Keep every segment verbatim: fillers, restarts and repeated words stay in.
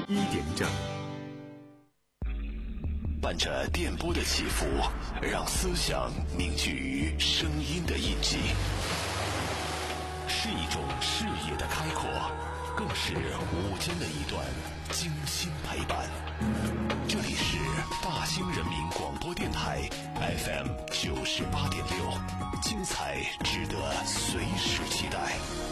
一点正。 伴着电波的起伏，让思想凝聚于声音的印记，是一种视野的开阔，更是午间的一段精心陪伴。这里是大兴人民广播电台 F M 九十八点六，精彩值得随时期待。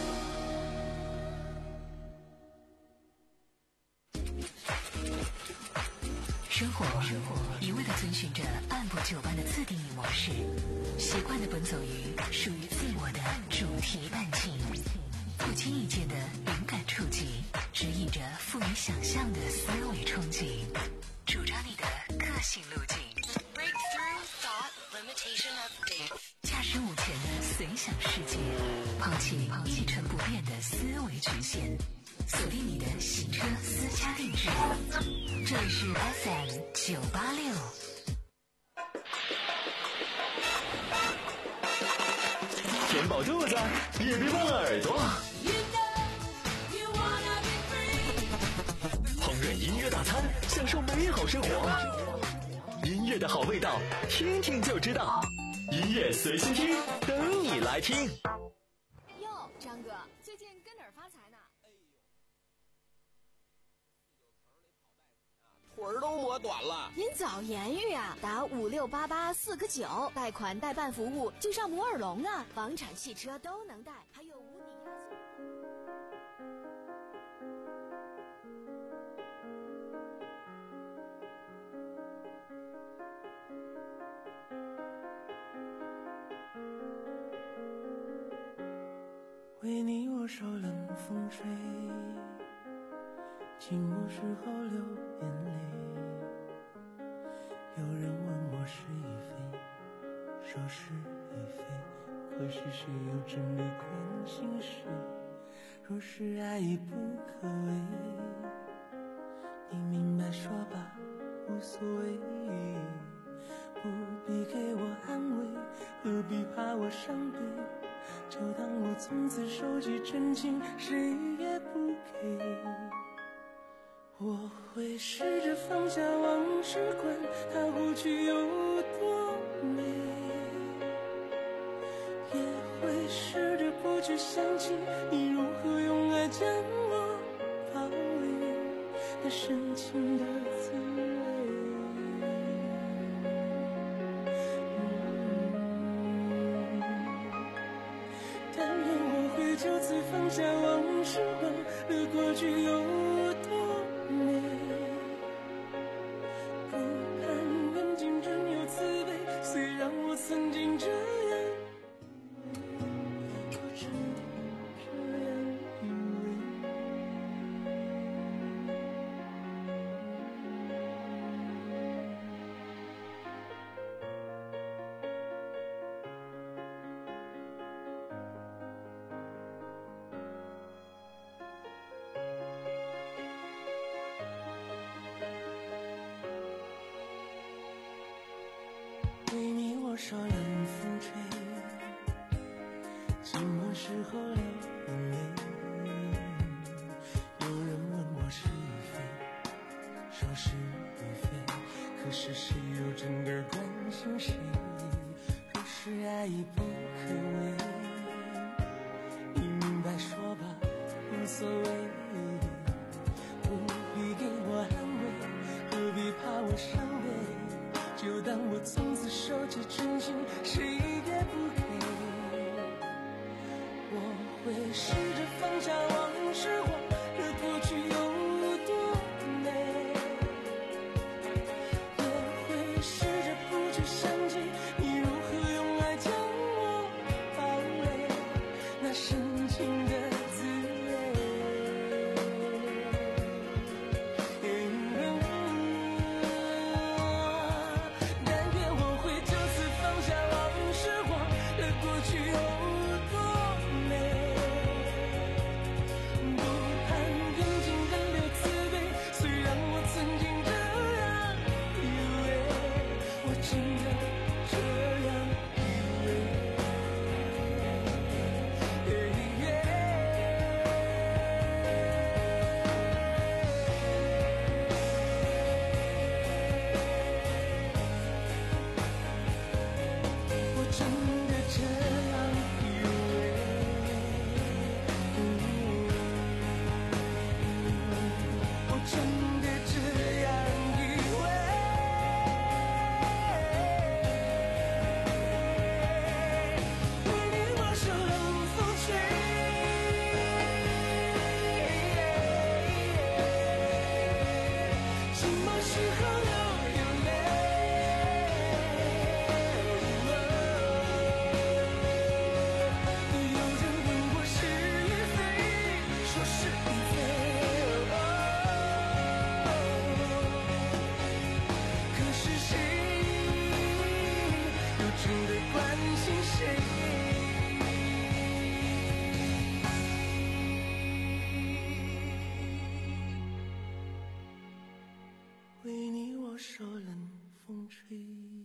生活一味地遵循着按部就班的自定义模式，习惯地奔走于属于自我的主题半径，不经意间的灵感触及，指引着富于想象的思维憧憬，主张你的个性路径。Breakthrough thought limitation update。驾驶午前的随想世界，抛弃一成不变的思维局限，锁定你的洗车私家定制。这里是 F M 九八六。 填饱肚子，也别忘了耳朵。烹饪音乐大餐，享受美好生活。音乐的好味道，听听就知道。音乐随心听，等你来听。 哟，张哥，最近跟哪儿发财呢？ 腿儿都磨短了。 您早言语啊，打五六八八四个九，贷款代办服务就上摩尔龙啊，房产汽车都能贷，还有无抵押金。 为你我受冷风吹，寂寞时候流眼泪。有人问我是与非，说是与非，可是谁又真的关心谁？若是爱已不可为，你明白说吧，无所谓，不必给我安慰，何必怕我伤悲？就当我从此收集真情，谁也不给。我会试着放下往事，管它过去有多美，也会试着不去想起你如何用爱将我包围，那深情的滋味。但愿我会就此放下往事，忘了过去有多美，不盼缘尽真有慈悲，虽然我曾经这样，我真这样以为。为你我受冷风吹，寂寞时候流眼泪。有人问我是与非，说是与非，可是谁又真的关心谁？若是爱已不可为，你明白说吧，无所谓，不必给我安慰，何必怕我伤悲？就当我从此收集真情，谁也不给。我会试着放下往事，忘了过去有多美，也会试着不去想起你如何用爱将我包围，那深情的滋味。曾经这样以为，我真的时候流眼泪。有人问我是与非，说是与非。可是谁又真的关心谁？为你我受冷风吹。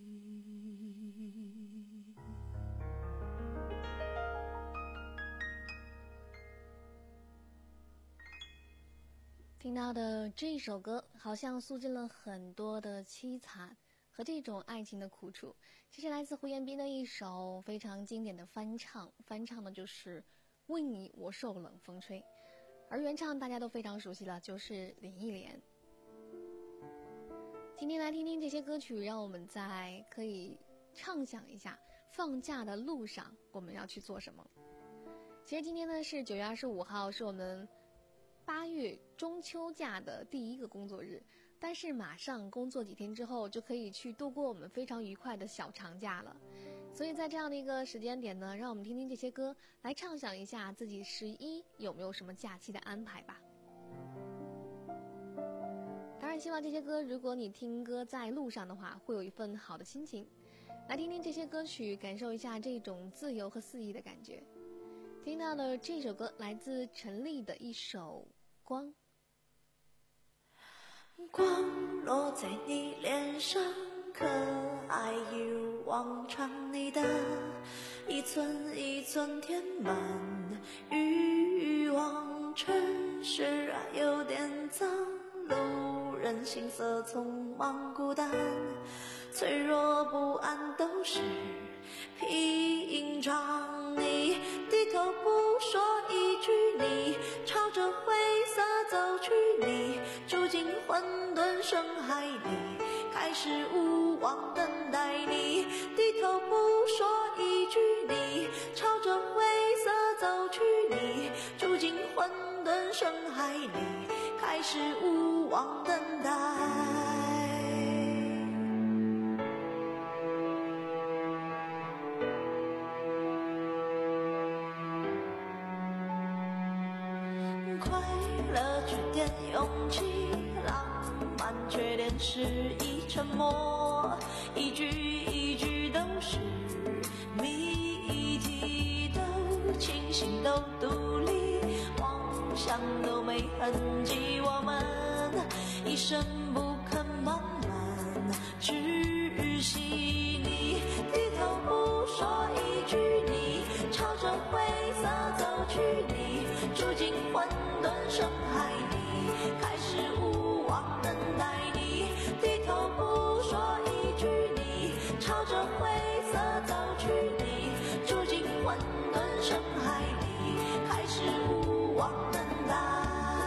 听到的这首歌好像诉尽了很多的凄惨和这种爱情的苦楚，这是来自胡彦斌的一首非常经典的翻唱，翻唱的就是为你我受冷风吹，而原唱大家都非常熟悉了，就是林忆莲。今天来听听这些歌曲，让我们在可以畅想一下放假的路上我们要去做什么。其实今天呢是九月二十五号，是我们八月中秋假的第一个工作日，但是马上工作几天之后就可以去度过我们非常愉快的小长假了。所以在这样的一个时间点呢，让我们听听这些歌，来畅想一下自己十一有没有什么假期的安排吧。当然希望这些歌，如果你听歌在路上的话，会有一份好的心情。来听听这些歌曲，感受一下这种自由和肆意的感觉。听到的这首歌来自陈粒的一首光。 光落在你脸上，可爱一如往常，你的一寸一寸填满欲望，城市啊有点脏，路人行色匆忙孤单，脆弱不安都是屏障。你低头不说一句，你朝着灰色走去，你住进混沌深海里，开始无望等待。你低头不说一句，你朝着灰色走去，你住进混沌深海里，开始无望等待。快乐缺点勇气，浪漫缺点失意，沉默一句一句都是谜题，都清醒都独立，妄想都没痕迹，我们一生不肯慢慢窒息。你低头不说一句，你朝着灰色走去，你住进混沌深海里，开始无望等待。你低头不说一句，你朝着灰色走去，你住进混沌深海里，开始无望等待。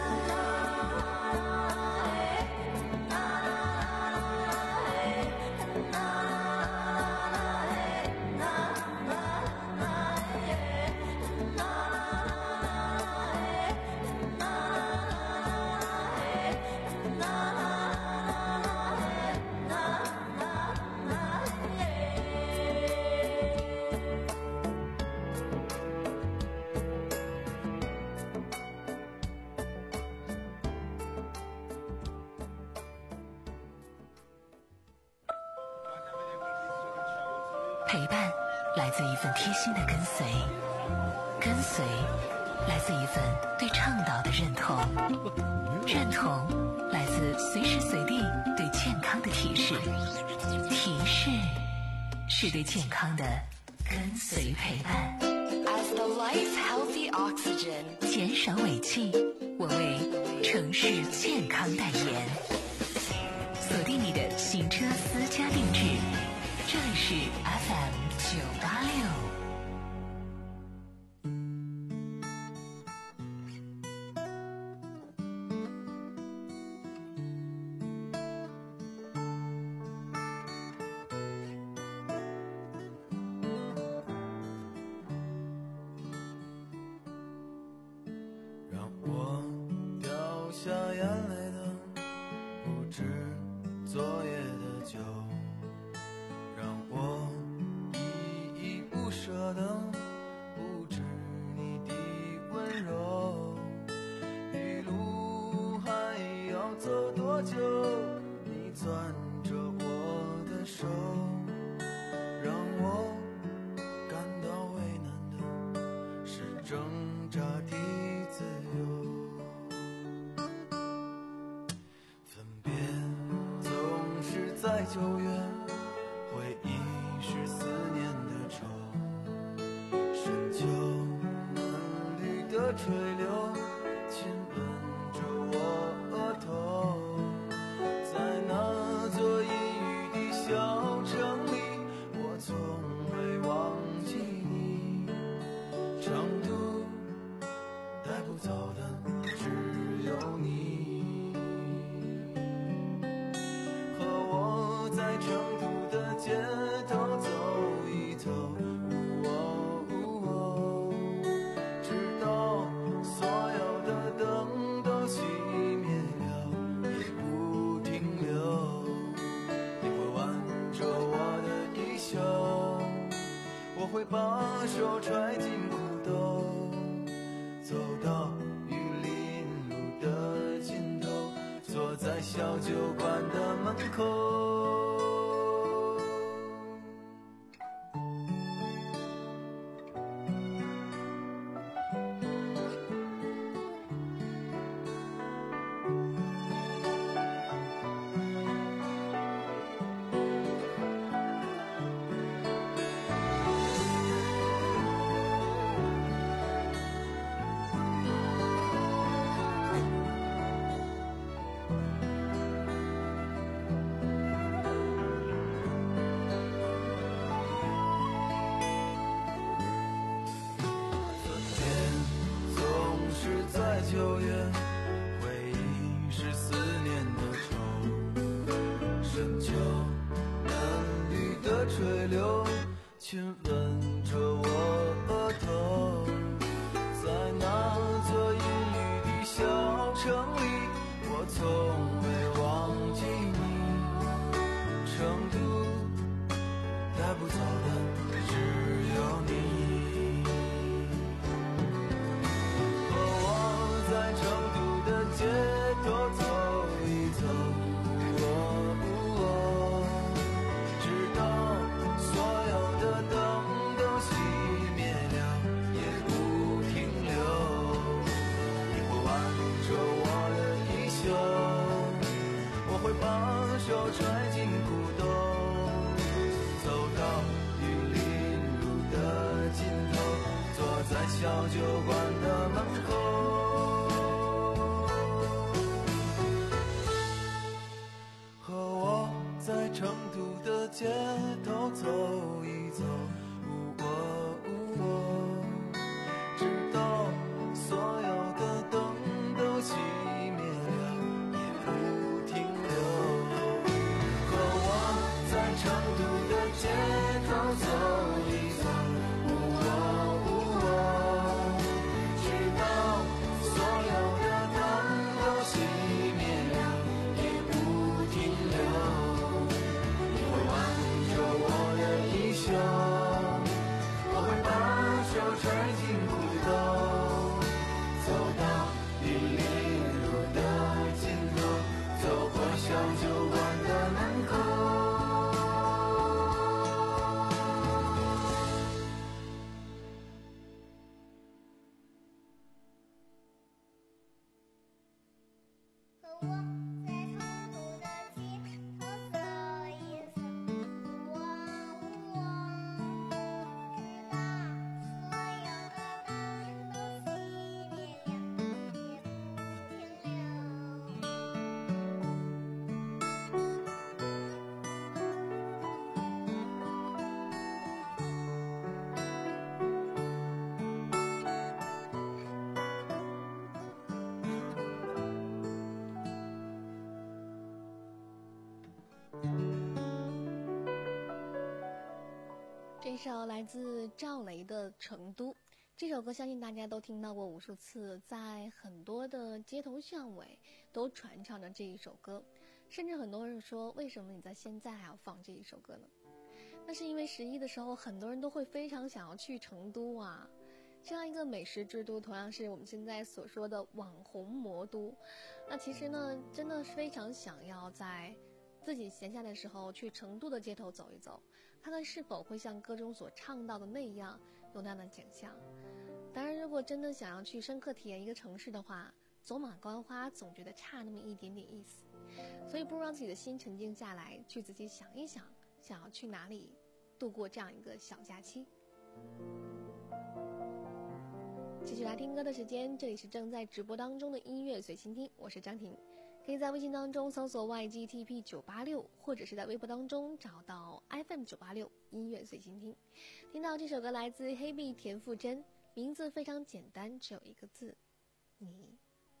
陪伴来自一份贴心的跟随，跟随来自一份对倡导的认同，认同来自随时随地对健康的提示，提示是对健康的跟随陪伴。 As the lights healthy oxygen， 减少尾气，我为城市健康代言。锁定你的行车私家定制，这里是 F M 九八六。 让我掉下眼泪的不止多久，你攥着我的手，让我感到为难的是挣扎的自由。分别总是在九月，回忆是思念的愁，深秋嫩绿的垂柳亲吻着我额头，在那座阴雨的小城里，我从未忘记你。成都带不走的只有你，和我在成都的街头走一走，直到所有的灯都熄灭了也不停留。你会挽着我的衣袖，我会把手揣进裤兜，走到玉林路的尽头，坐在小酒馆的门口。九月，回忆是思念的愁，深秋嫩绿的垂柳亲吻着我额头，在那座阴雨的小城里，我从未忘记你。成都带不走的只有你。在成都的街头走一走，直到所有的灯都熄灭了也不停留。你会挽着我的衣袖，我会把手揣进裤兜，走到玉林路的尽头，坐在小酒馆的门口。在成都的街头走一走，直到所有的灯都熄灭了也不停留。和我在成都的街头走一走，直到所有的灯都熄灭了也不停留。我会把手揣进裤兜，走到玉林路的尽头，走过小酒馆的门口。和我这首来自赵雷的《成都》，这首歌相信大家都听到过无数次，在很多的街头巷尾都传唱着这一首歌，甚至很多人说，为什么你在现在还要放这一首歌呢？那是因为十一的时候，很多人都会非常想要去成都啊。 这样一个美食之都，同样是我们现在所说的网红魔都。那其实呢，真的是非常想要在自己闲暇的时候去成都的街头走一走，看看是否会像歌中所唱到的那样有那样的景象。当然，如果真的想要去深刻体验一个城市的话，走马观花总觉得差那么一点点意思，所以不如让自己的心沉静下来，去仔细想一想，想要去哪里度过这样一个小假期。继续来听歌的时间，这里是正在直播当中的音乐随心听，我是张婷。可以在微信当中搜索 Y G T P 九八六，或者是在微博当中找到 F M 九八六音乐随心听。听到这首歌来自黑碧田馥甄，名字非常简单，只有一个字，你。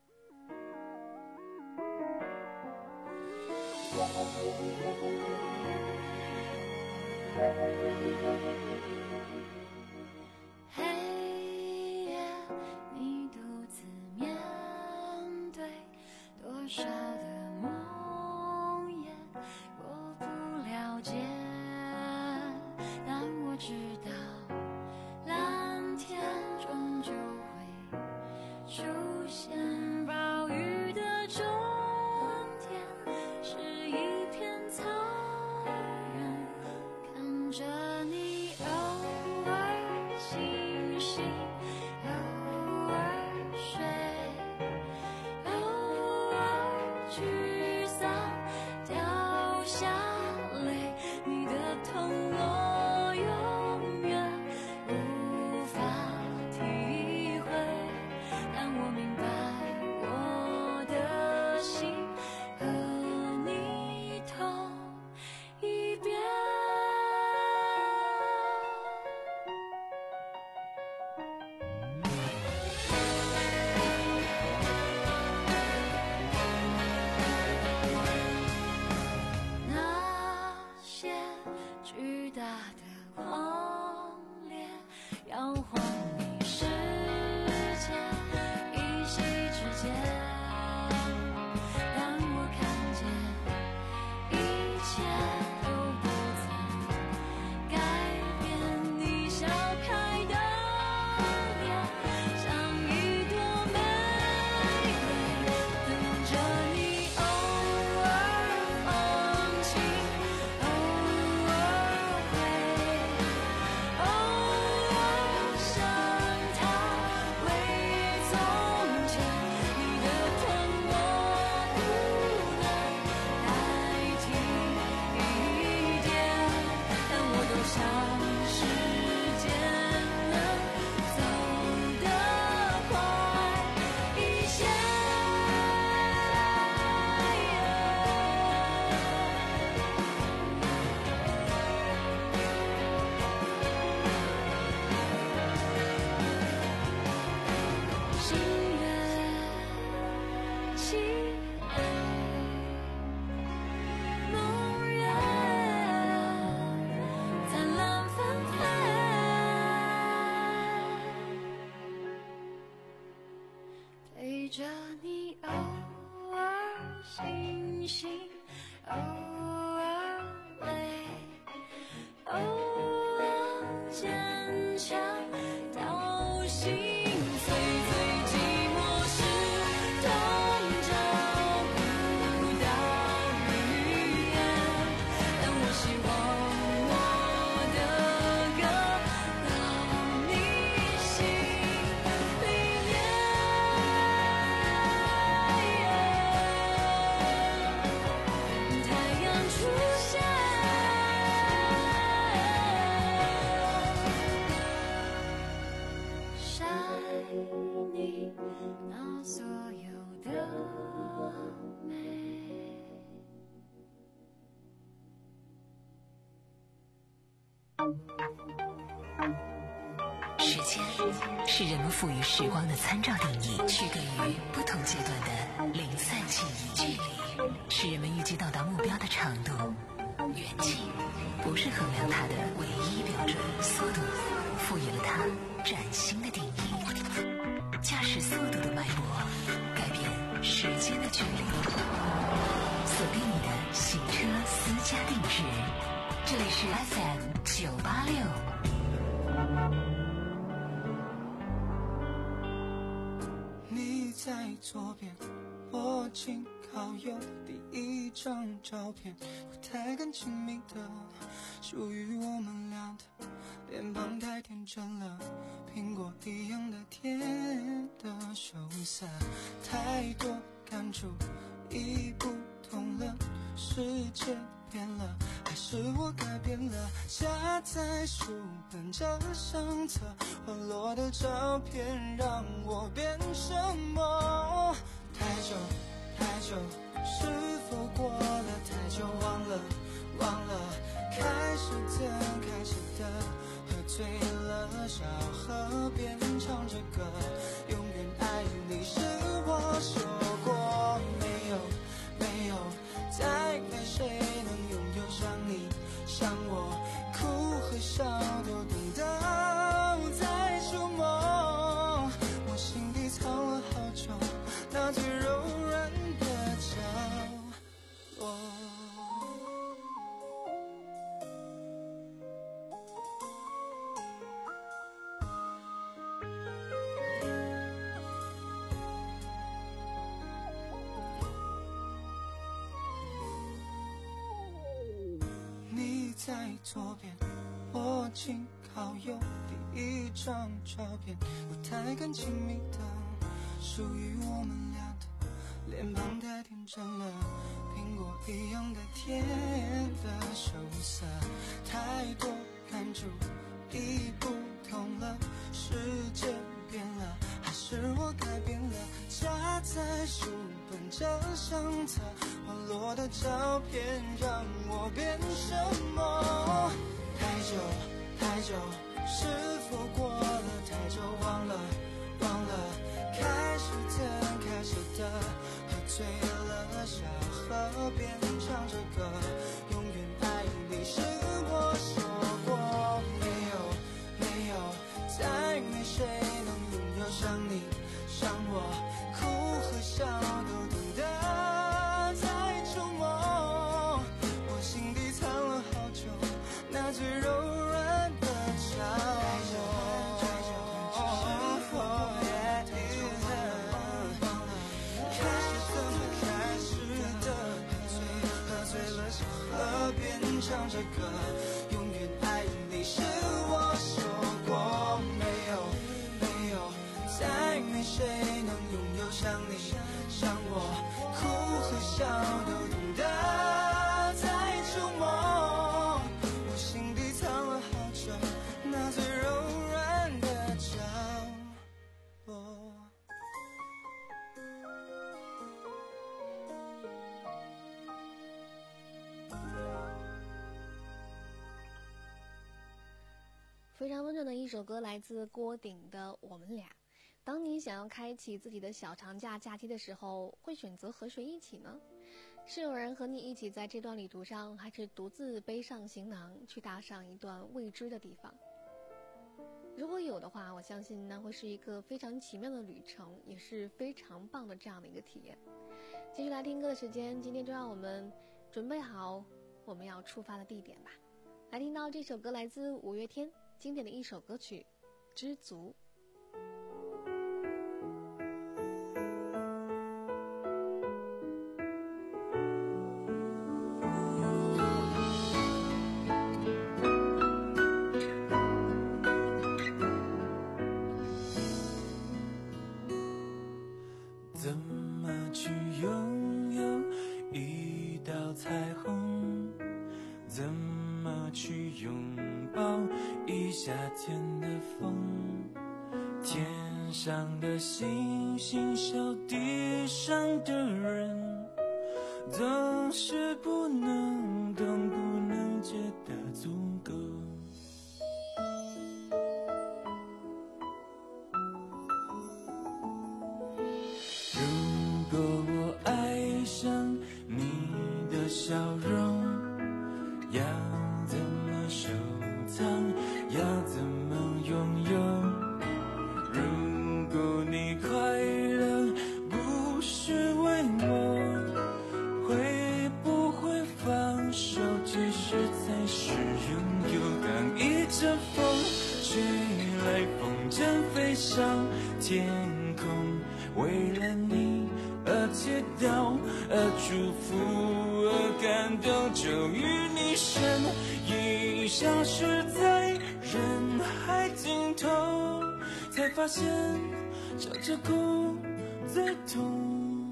黑夜，你独自面对多少的梦魇，我不了解，但我知道蓝天终究会出现，暴雨的终点是一片草原，看着你偶尔清醒，偶尔睡，偶尔沮丧掉下泪，你的痛我永远无法体会，但我明白我的心和你痛一遍。那些巨大的荒烈摇晃你世界，一夕之间，当我看见一切都不曾改变，你笑开的脸像一朵玫瑰，等着你偶尔放晴，偶尔会，偶尔想他为从前，你的痛我不能代替一点，但我都想时间能走得快一些。星月凄美，梦魇灿烂纷飞，陪着你偶尔清醒，偶尔累，偶尔坚强到心碎，最寂寞是痛找不到语言，但我希望我的歌到你心里面。太阳出现，晒你那所有的美。 时间是人们赋予时光的参照定义，区隔于不同阶段的零散记忆。距离是人们预计到达目标的长度，远近不是衡量它的唯一标准，速度赋予了它崭新的定义。驾驶速度的脉搏，改变时间的距离。锁定你的行车私家定制，这里是 F M 九八六。 左边，我紧靠右第一张照片，不太敢亲密的，属于我们俩的，脸庞太天真了，苹果一样的甜的羞涩，太多感触已不同了，世界变了，还是我改变了？夹在书本这相册，滑落的照片让我变什么？太久太久，是否过了太久？忘了忘了，开始的开始的，喝醉了小河边唱着歌，永远爱你是我说过，没有没有，再没谁能拥有像你像我，哭和笑都懂得在触摸，我心底藏了好久那最柔软的角落。在左边，我紧靠右第一张照片，不太敢亲密的，属于我们俩的，脸庞太天真了，苹果一样的甜的羞涩，太多感触已不同了，世界变了，还是我改变了？夹在书本这相册，滑落的照片让我变什么？太久太久，是否过了太久？忘了忘了，开始的开始的，喝醉了小河边唱着歌，永远爱你是我说过，没有没有，再没谁能拥有像你像我，哭和笑都懂得在触摸，我心底藏了好久那最柔软的角落。开始怎么开始的？喝醉喝醉了小河边唱着歌，永远爱你是我说过，没有没有，再没谁能拥有像你像我，哭和笑都懂得在触摸，我心底藏了好久那最柔软的角落。 非常温暖的一首歌，来自郭顶的《我们俩》。当你想要开启自己的小长假假期的时候，会选择和谁一起呢？是有人和你一起在这段旅途上，还是独自背上行囊去踏上一段未知的地方？如果有的话，我相信那会是一个非常奇妙的旅程，也是非常棒的这样的一个体验。继续来听歌的时间，今天就让我们准备好我们要出发的地点吧。来听到这首歌，来自五月天经典的一首歌曲《知足》。 怎么去拥有一道彩虹？怎么去拥抱一夏天的风？天上的星星，小地上的人，总是不能懂，不能觉得足够。如果我爱上你的笑容，要怎么收藏，要怎么拥有？如果你快乐不是为我，会不会放手，其实才是拥有？当一阵风吹来，风筝飞上天空， 为了你而祈祷，而祝福，而感动，终于你身影消失在人海尽头，才发现笑着哭最痛。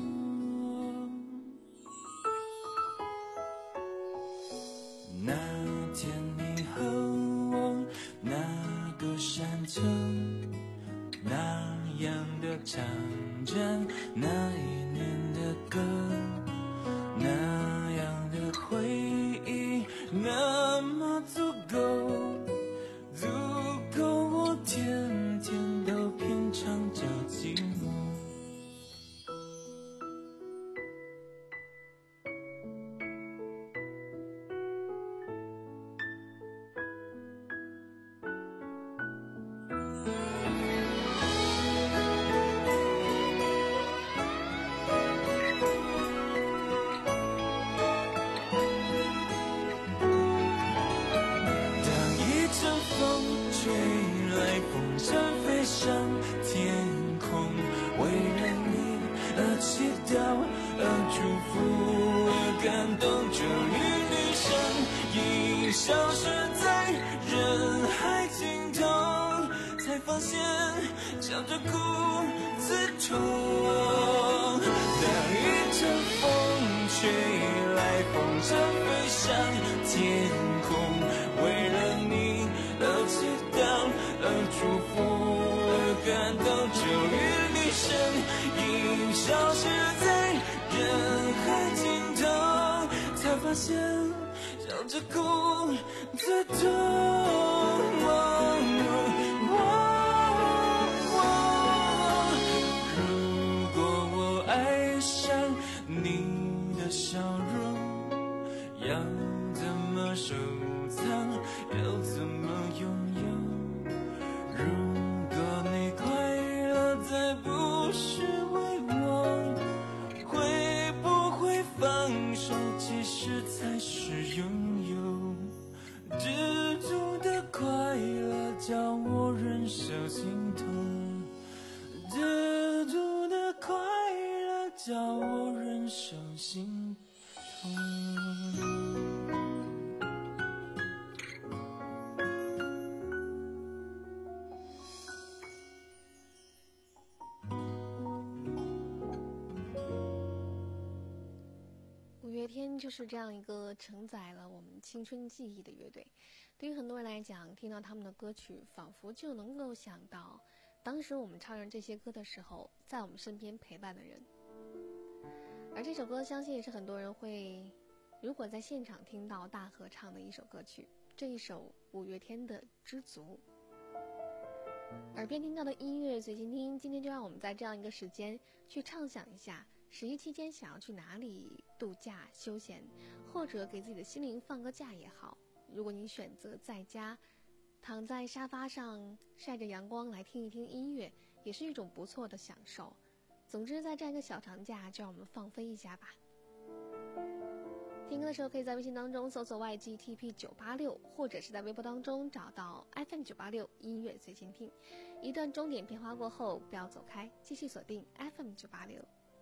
那天你和我那个山丘，那样的唱着那一年的歌，那样的回忆那么足够，足够我天天都品尝着寂寞。消失在人海尽头，才发现笑着哭最痛。当一阵风吹来，风筝飞上天空，为了你而祈祷，而祝福，而感动，终于你身影消失在人海尽头，才发现笑着哭最痛。如果我爱上你的笑容，要怎么收藏，要怎么拥有？如果你快乐再不是为我，会不会放手其实才是拥有？知足的快乐叫我忍受心痛，知足的快乐叫我忍受心痛。 五月天就是这样一个承载了我们青春记忆的乐队，对于很多人来讲，听到他们的歌曲仿佛就能够想到当时我们唱着这些歌的时候在我们身边陪伴的人。而这首歌相信也是很多人会如果在现场听到大合唱的一首歌曲，这一首五月天的《知足》。耳边听到的音乐随心听，今天就让我们在这样一个时间去畅想一下十一期间想要去哪里度假休闲，或者给自己的心灵放个假也好。如果你选择在家躺在沙发上晒着阳光来听一听音乐，也是一种不错的享受。总之在这样一个小长假，就让我们放飞一下吧。听歌的时候可以在微信当中搜索 Y G T P 九八六， 或者是在微博当中找到 F M 九八六 音乐随心听。一段钟点片花过后不要走开，继续锁定 F M 九八六。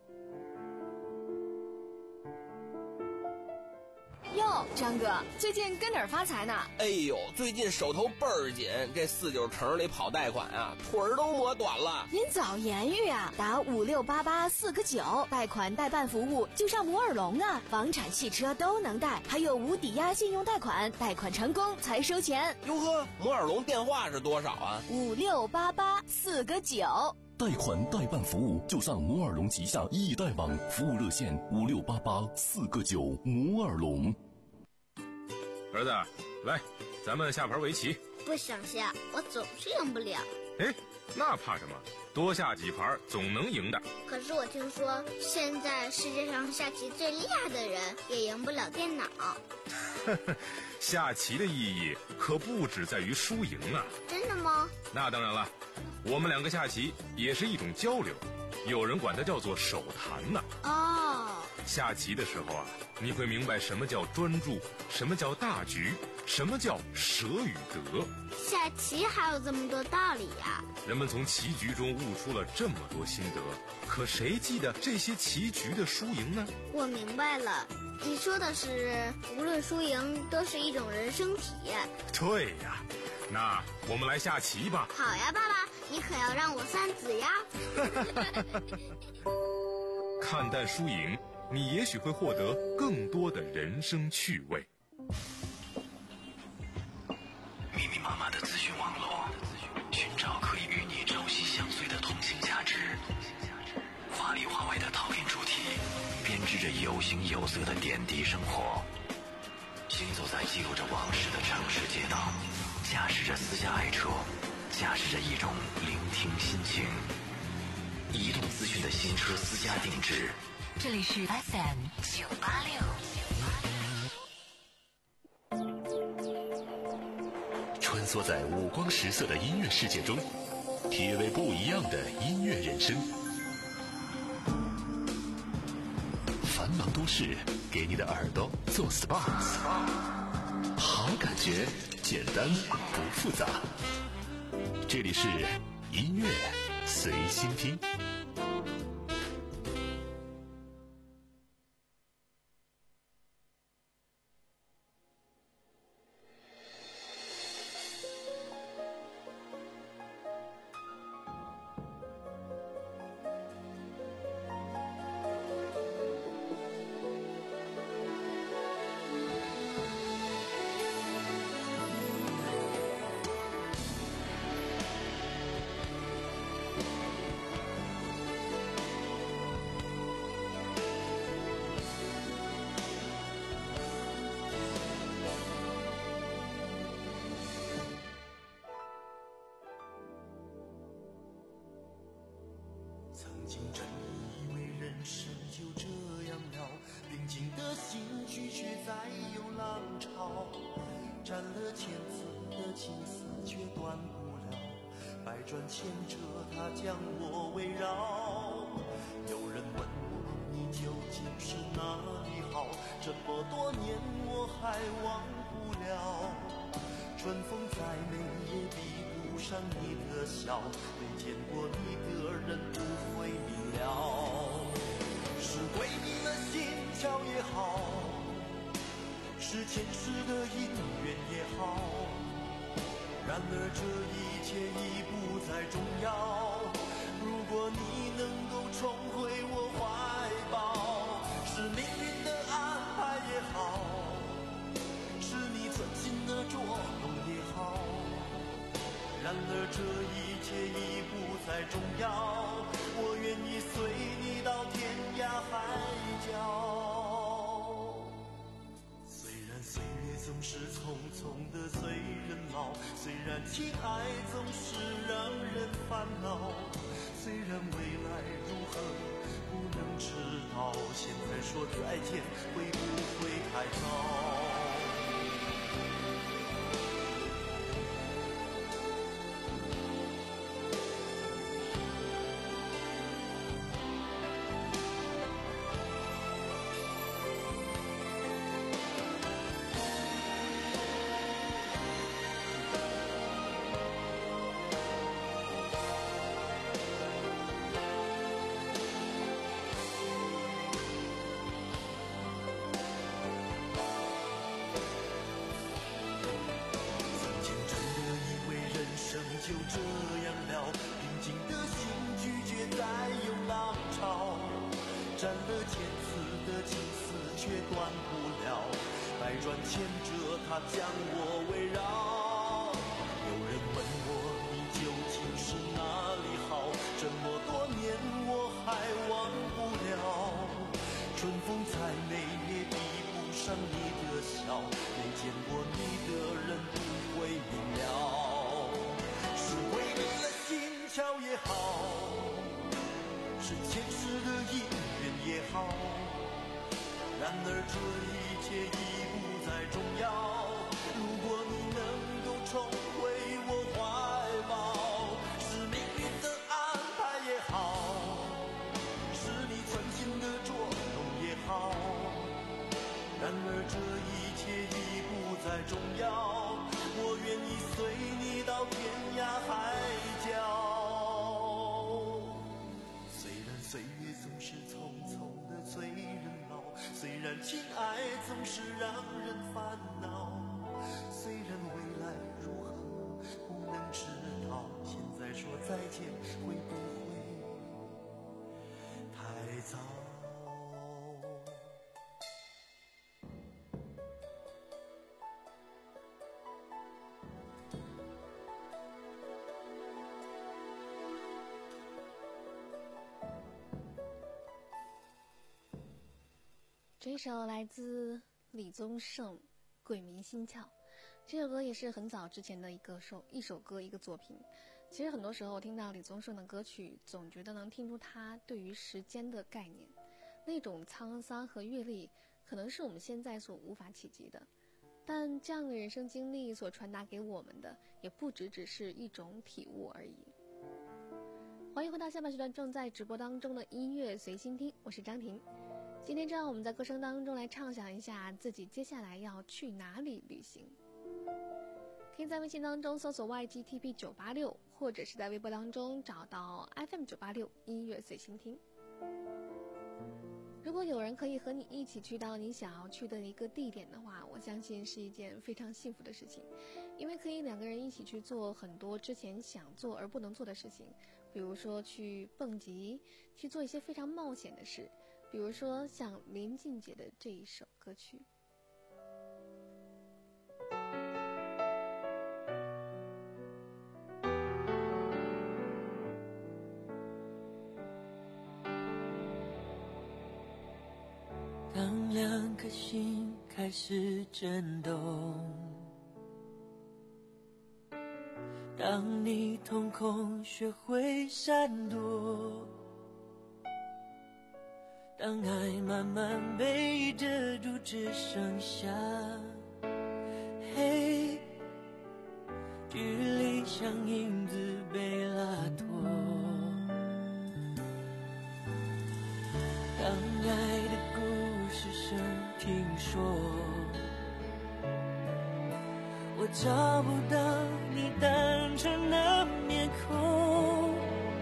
哟，张哥，最近跟哪儿发财呢？ 哎呦，最近手头倍儿紧，这四九城里跑贷款啊，腿儿都磨短了。 您早言语啊，打五六八八四个九，贷款代办服务就上摩尔龙啊，房产、汽车都能贷，还有无抵押信用贷款，贷款成功才收钱。 哟呵，摩尔龙电话是多少啊？ 五六八八四个九。 贷款代办服务就上摩尔龙旗下易贷网服务热线五六八八四个九摩尔龙。 儿子，来，咱们下盘围棋。 不想下，我总是赢不了。 哎，那怕什么？多下几盘总能赢的。 可是我听说，现在世界上下棋最厉害的人也赢不了电脑。 下棋的意义可不只在于输赢啊。 真的吗？ 那当然了，我们两个下棋也是一种交流，有人管它叫做手谈呢。 哦， 下棋的时候啊，你会明白什么叫专注，什么叫大局，什么叫舍与得。 下棋还有这么多道理呀！ 人们从棋局中悟出了这么多心得，可谁记得这些棋局的输赢呢？ 我明白了，你说的是无论输赢都是一种人生体验。 对呀，那我们来下棋吧。 好呀，爸爸，你可要让我三子呀！ 看淡输赢，你也许会获得更多的人生趣味。 密密麻麻的资讯网络，寻找可以与你朝夕相随的通信价值。华里华外的陶片主题，编织着有形有色的点滴生活。行走在记录着往事的城市街道，驾驶着私家爱车，驾驶着一种聆听心情。移动资讯的新车私家定制。 这里是 F M 九八六。 穿梭在五光十色的音乐世界中，体味不一样的音乐人生。繁忙都市给你的耳朵做 S P A， 好感觉简单不复杂。这里是音乐随心听。 斩了千次的情丝却断不了，百转千折它将我围绕。有人问我你究竟是哪里好，这么多年我还忘不了。春风再美也比不上你的笑，没见过你的人不会明了。是鬼迷了心窍也好，是前世的因缘也好，然而这一切已不再重要。如果你能够重回我怀抱，是命运的安排也好，是你存心的捉弄也好，然而这一切已不再重要。我愿意随你到天涯海角。岁月总是匆匆的随人老，虽然情爱总是让人烦恼，虽然未来如何不能知道，现在说再见会不会太早？就这样了，平静的心拒绝再有浪潮，斩了千次的情丝却断不了，百转千折它将我围绕。有人问我你究竟是哪里好，这么多年我还忘不了。春风再美也比不上你的笑，没见过你的人不会明了。巧也好，是前世的因缘也好，然而这一切已不再重要。如果你能够重回我怀抱，是命运的安排也好，是你存心的捉弄也好， 然而这一切已不再重要，我愿意随你到天涯海角。虽然岁月总是匆匆的催人老，虽然情爱总是让人烦恼，虽然未来如何不能知道，现在说再见会不会太早？ 这首来自李宗盛《鬼迷心窍》，这首歌也是很早之前的一个首一首歌一个作品。其实很多时候我听到李宗盛的歌曲，总觉得能听出他对于时间的概念，那种沧桑和阅历可能是我们现在所无法企及的，但这样的人生经历所传达给我们的也不只只是一种体悟而已。欢迎回到下半时段正在直播当中的音乐随心听，我是张婷。今天这样我们在歌声当中来畅想一下自己接下来要去哪里旅行。可以在微信当中搜索 Y G T P 九八六， 或者是在微博当中找到 F M 九八六 音乐随心听。如果有人可以和你一起去到你想要去的一个地点的话，我相信是一件非常幸福的事情，因为可以两个人一起去做很多之前想做而不能做的事情，比如说去蹦极，去做一些非常冒险的事，比如说像林俊杰的这一首歌曲。 当两颗心开始震动，当你瞳孔学会闪躲，当爱慢慢被遮住，只剩下黑，距离像影子被拉脱。当爱的故事声听说，我找不到你单纯的面孔。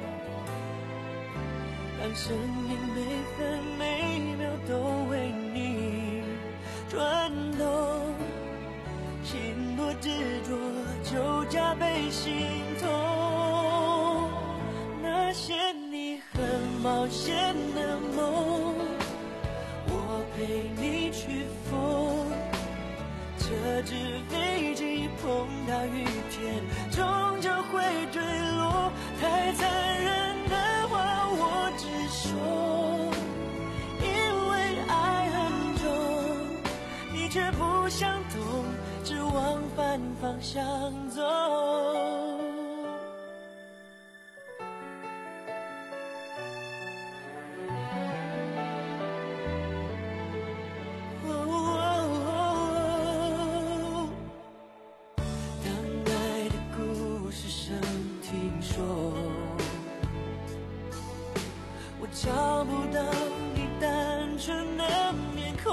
当生命每分每秒都为你转动，心多执着就加倍心痛。那些你很冒险的梦，我陪你去疯。这只飞机碰到雨天，终究会坠落。太残忍的话我只说，因为爱很重，你却不想懂，只往反方向走。找不到你单纯的面孔，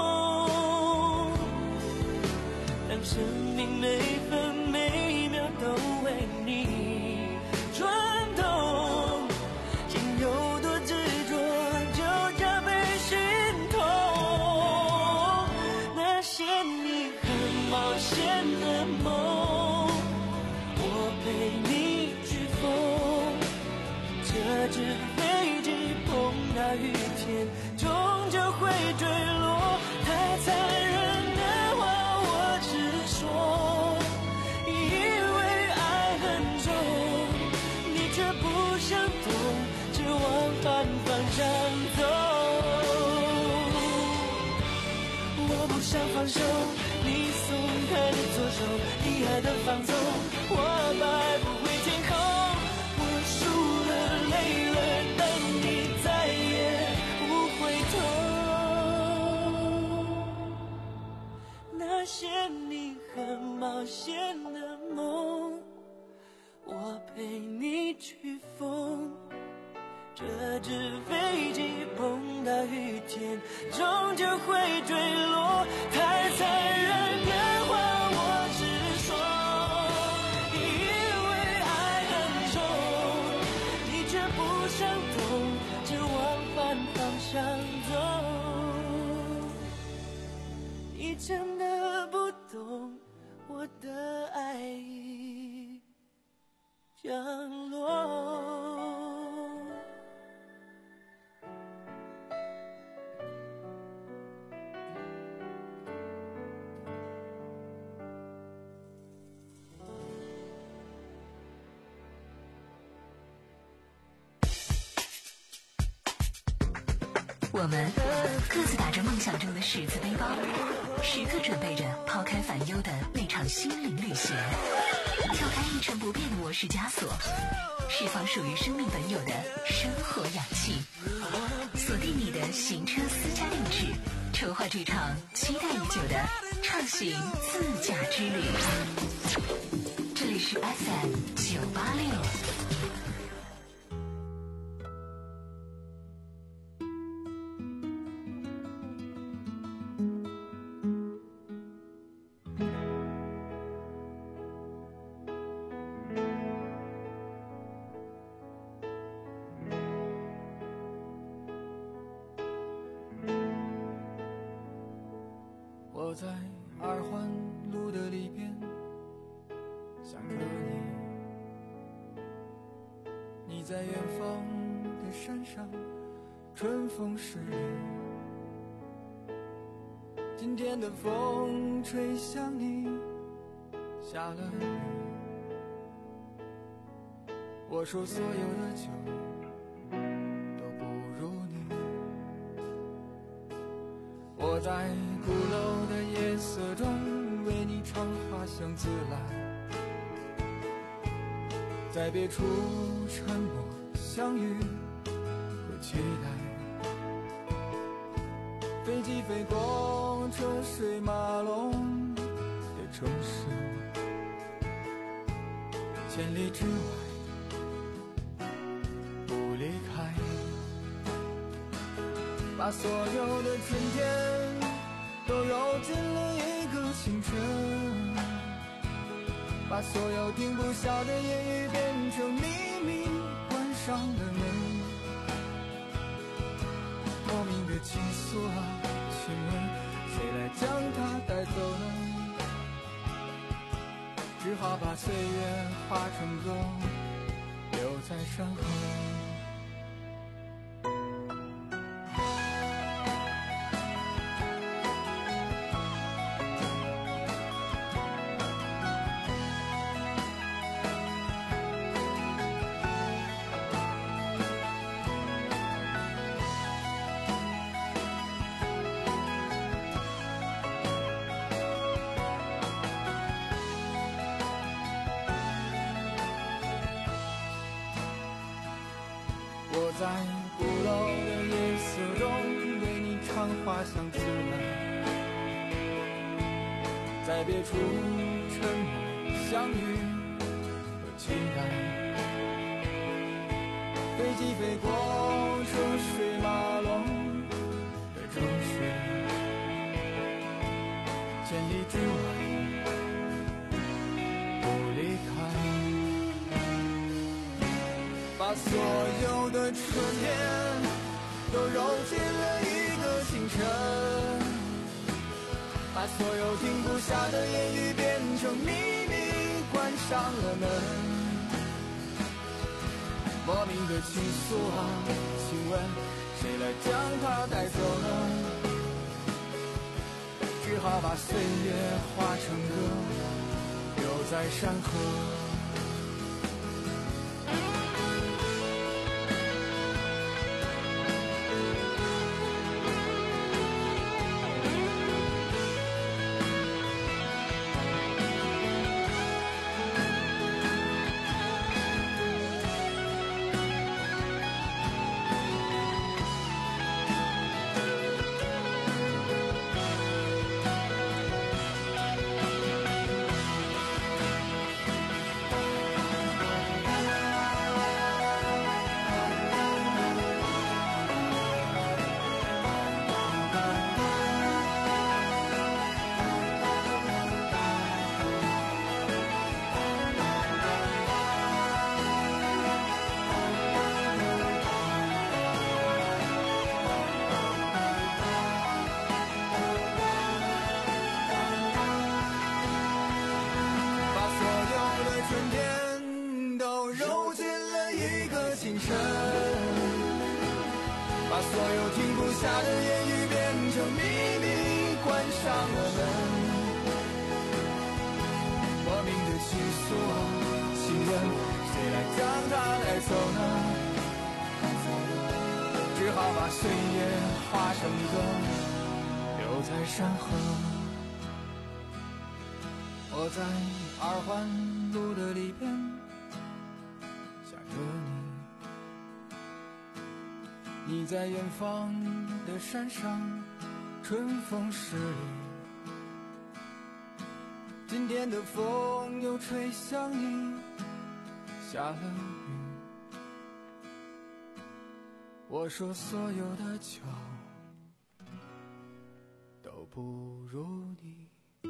当生命每分每秒都为你转动，心有多执着就加倍心痛。那些你很冒险的梦，我陪你去疯。这只飞机碰到雨天，终究会坠落。太残忍的话我只说，因为爱很重，你却不想懂，只往反方向走。我不想放手，你松开了左手，你爱的放纵，我摆不回天空。我输了累了，但你再也不回头。那些你很冒险的梦，我陪你去疯。这只飞机碰到雨天，终究会坠落。 你真的不懂我的爱已降落。 我们各自打着梦想中的十字背包，时刻准备着抛开烦忧的那场心灵旅行，跳开一成不变的模式枷锁，释放属于生命本有的生活氧气。锁定你的行车私家定制，筹划这场期待已久的畅行自驾之旅。这里是 F M 九八六。 我在二环路的里边想着你，你在远方的山上，春风十里。今天的风吹向你，下了雨。我说所有的酒都不如你。我在鼓楼的夜色中为你唱花香自来，在别处沉默相遇和期待。飞机飞过车水马龙的城市，千里之外不离开，把所有的春天都揉进了一个清晨，把所有停不下的言语变成秘密，关上了门。莫名的情愫啊，请问谁来将它带走呢？只好把岁月化成歌，留在山河。我在鼓楼的夜色中为你唱花香自来，在别处沉默相遇和期待。飞机飞过车水马龙的城市，千里之外不离开。把所有的春天都揉进了一个清晨，把所有停不下的言语变成秘密，关上了门。莫名的情愫啊，请问谁来将它带走呢？只好把岁月化成歌，留在山河。 下的言语变成秘密，关上了门。莫名的倾诉啊，情人谁来将它带走呢？只好把岁月化成歌，留在山河。我在二环路的里边想着你，你在远方的山上，春风十里。今天的风又吹向你，下了雨。我说所有的酒都不如你。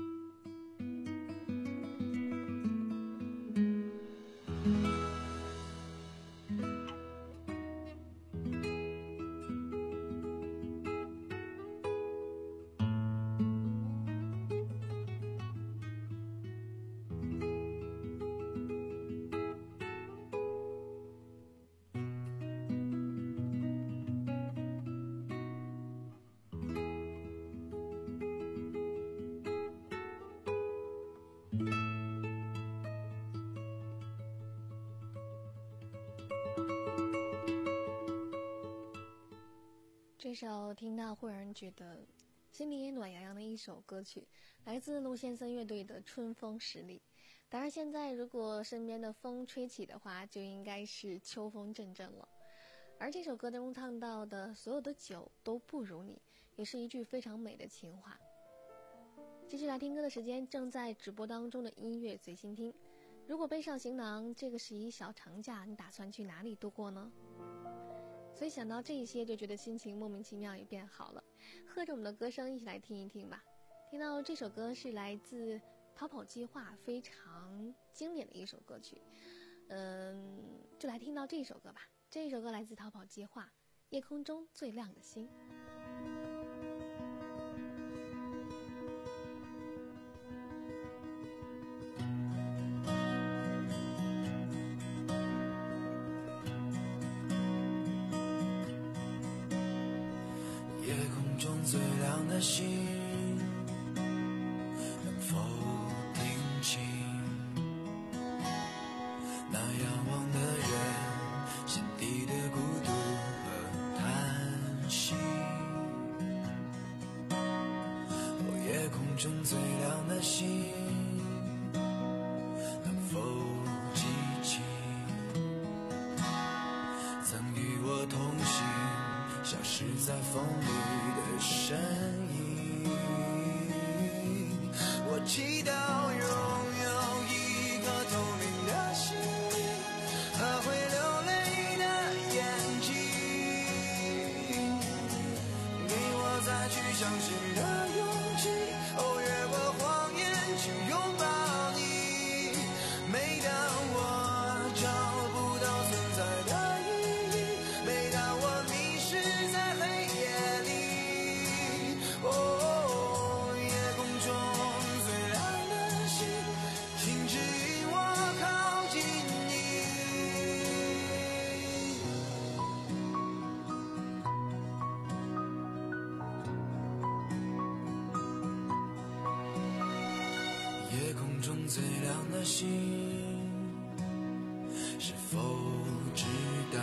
这首听到会让人觉得心里也暖洋洋的一首歌曲，来自陆先生乐队的《春风十里》。当然现在如果身边的风吹起的话，就应该是秋风阵阵了。而这首歌当中唱到的所有的酒都不如你，也是一句非常美的情话。继续来听歌的时间，正在直播当中的音乐随心听。如果背上行囊，这个十一小长假你打算去哪里度过呢？所以想到这些，就觉得心情莫名其妙也变好了。和着我们的歌声一起来听一听吧。听到这首歌是来自逃跑计划，非常经典的一首歌曲。嗯，就来听到这首歌吧。这首歌来自逃跑计划，《夜空中最亮的星》。 夜空中最亮的星，能否听清那仰望的人心底的孤独和叹息？哦，夜空中最亮的星，能否记起曾与我同行消失在风里的身影？我祈祷拥有一颗透明的心灵和会流泪的眼睛，给我再去相信的勇气。哦，越过谎言去拥抱你。每当我找不到存在的意义，每当我迷失在黑夜里，哦，夜空中最亮的星，请指引我靠近你。夜空中最亮的星，是否知道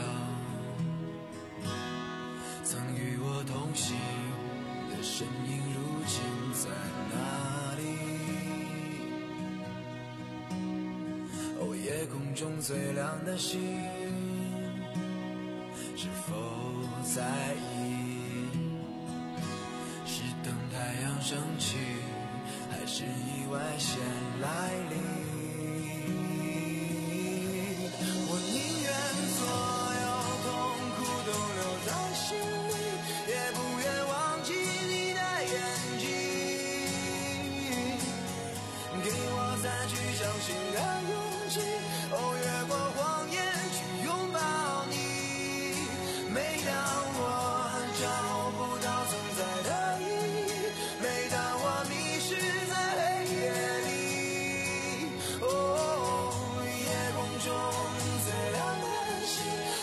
曾与我同行的身影如今在哪里？哦，夜空中最亮的星，是否在意？是等太阳升起，还是意外先来临？我宁愿所有痛苦都留在心里，也不愿忘记你的眼睛，给我再去相信的勇气。哦，越过谎言去拥抱你。每当我找不到存在的意义，每当我迷失在黑夜里，哦，夜空中最亮的星，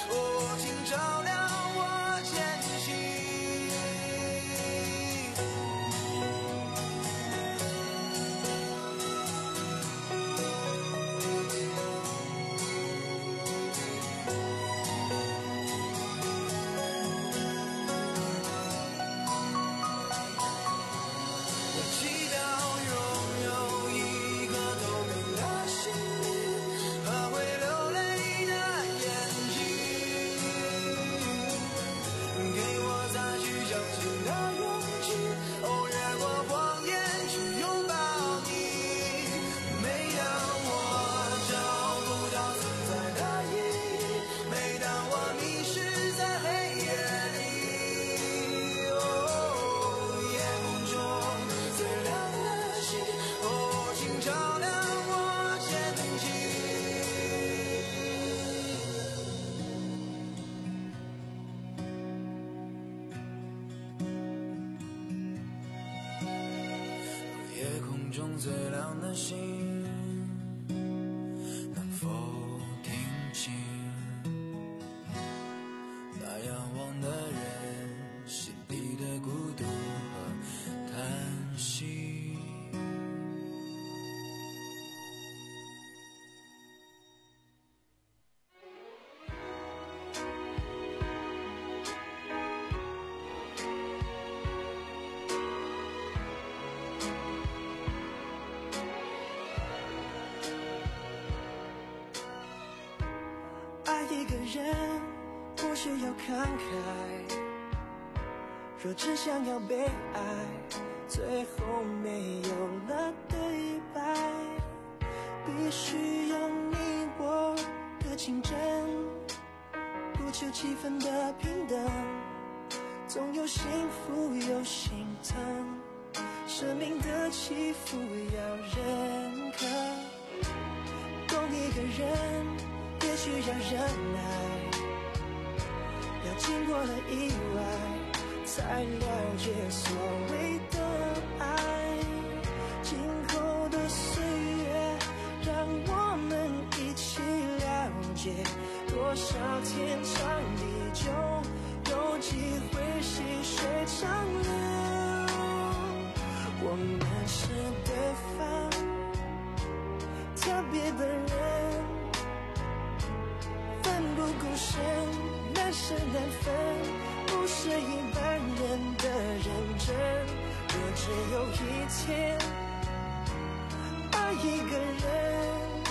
中最亮的星，能否听清那仰望的人心底的孤独和叹息？ 一个人不需要慷慨，若只想要被爱，最后没有了对白，必须有你我的竞争，不求气氛的平等，总有幸福有心疼，生命的起伏要认可，懂一个人也需要忍耐，要经过了意外，才了解所谓的爱。今后的岁月，让我们一起了解，多少天长地久，有机会细水长流。我们是对方特别的人，奋不顾身，难舍难分，不是一般人的认真。若只有一天爱一个人，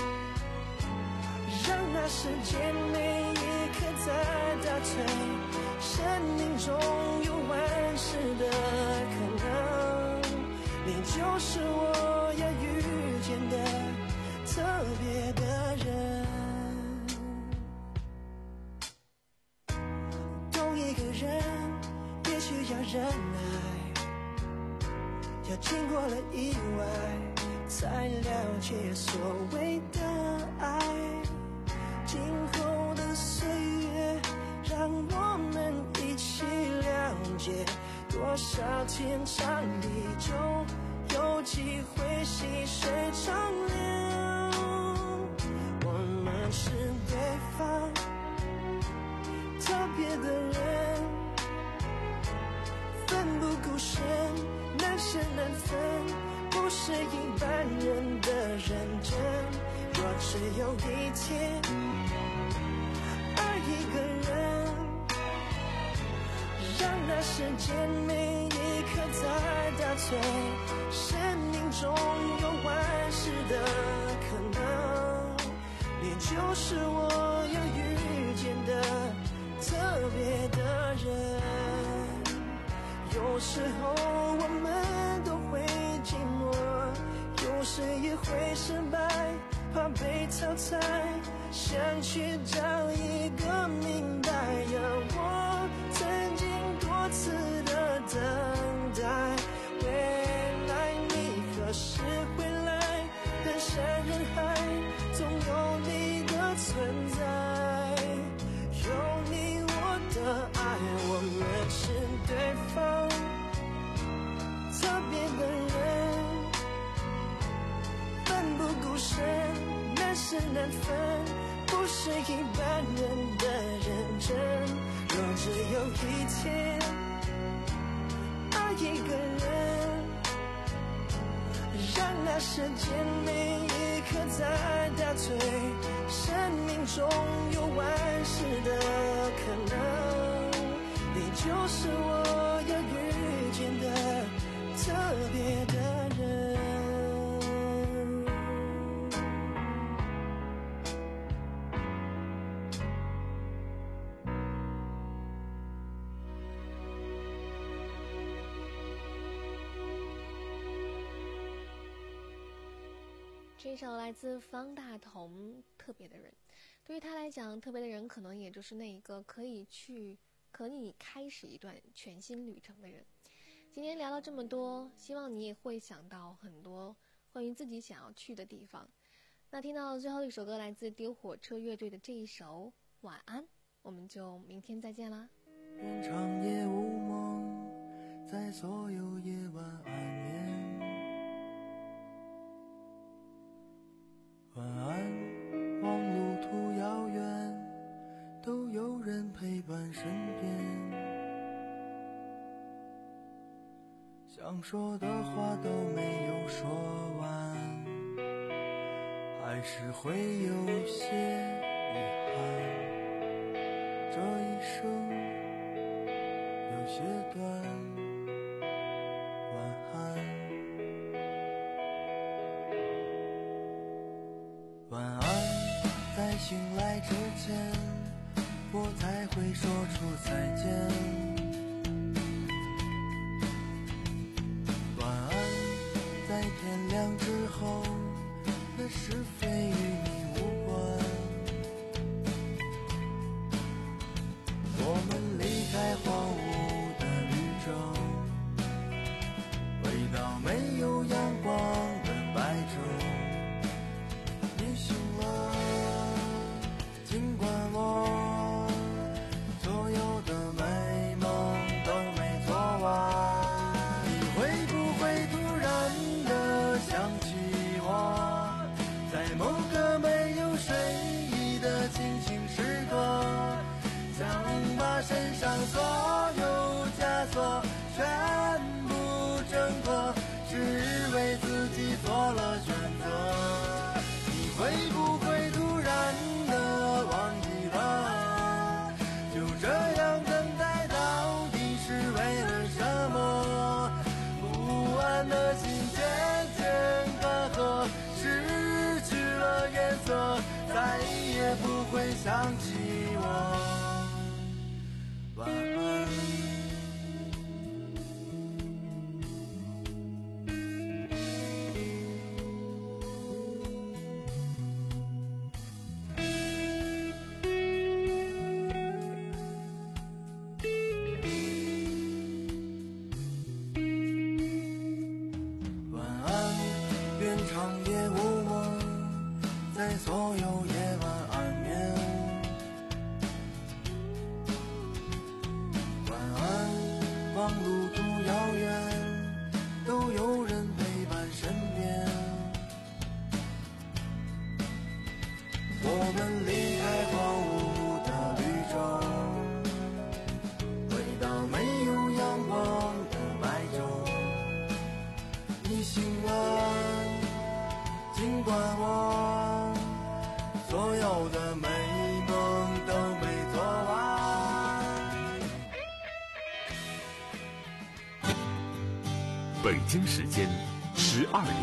让那时间每一刻在倒退，生命中有万事的可能，你就是我要遇见的特别的人。一个人也需要忍耐，要经过了意外，才了解所谓的爱。今后的岁月，让我们一起了解，多少天长地久，有机会细水长流。我们是对方特别的人，奋不顾身，难舍难分，不是一般人的认真。若只有一天爱一个人，让那时间每一刻在倒退，生命中有万事的可能，你就是我要遇见的特别的人。有时候我们都会寂寞，有时也会失败，怕被淘汰，想去找一个明白呀。我曾经多次的等待，未来你何时回来？人山人海，总有你的存在，有你我的爱，我们是对方特别的人，奋不顾身，难舍难分，不是一般人的认真。若只有一天爱一个人，让那时间每一刻在倒退，生命中有万事的可能，你就是我要遇见的特别的人。 这首来自方大同《特别的人》，对于他来讲，特别的人可能也就是那一个可以去和你开始一段全新旅程的人。今天聊了这么多，希望你也会想到很多关于自己想要去的地方。那听到最后一首歌，来自丢火车乐队的这一首《晚安》，我们就明天再见啦。 愿长夜无梦，在所有夜晚安眠。 说的话都没有说完，还是会有些遗憾，这一生有些短。晚安，晚安，在醒来之前我才会说出再见。天亮之后，那是非与你无关。我们离开荒芜的绿洲，回到没有阳光的白昼。你醒了，尽管我所有的美梦都没做完。你会不会突然想起我，在某个没有睡意的清醒时刻，想把身上所有枷锁全部挣脱，只为自己做了选择。你会不会突然的忘记了，就这样等待到底是为了什么？不安的心渐渐干涸，失去了颜色，再也不会想起我。晚安。长夜无梦，在所有夜晚安眠。晚安，望路途遥远，都有人陪伴身边。我们离开荒芜的绿洲，回到没有阳光的白昼。你醒了，尽管我所有的美梦都没做完。 北京时间十二点。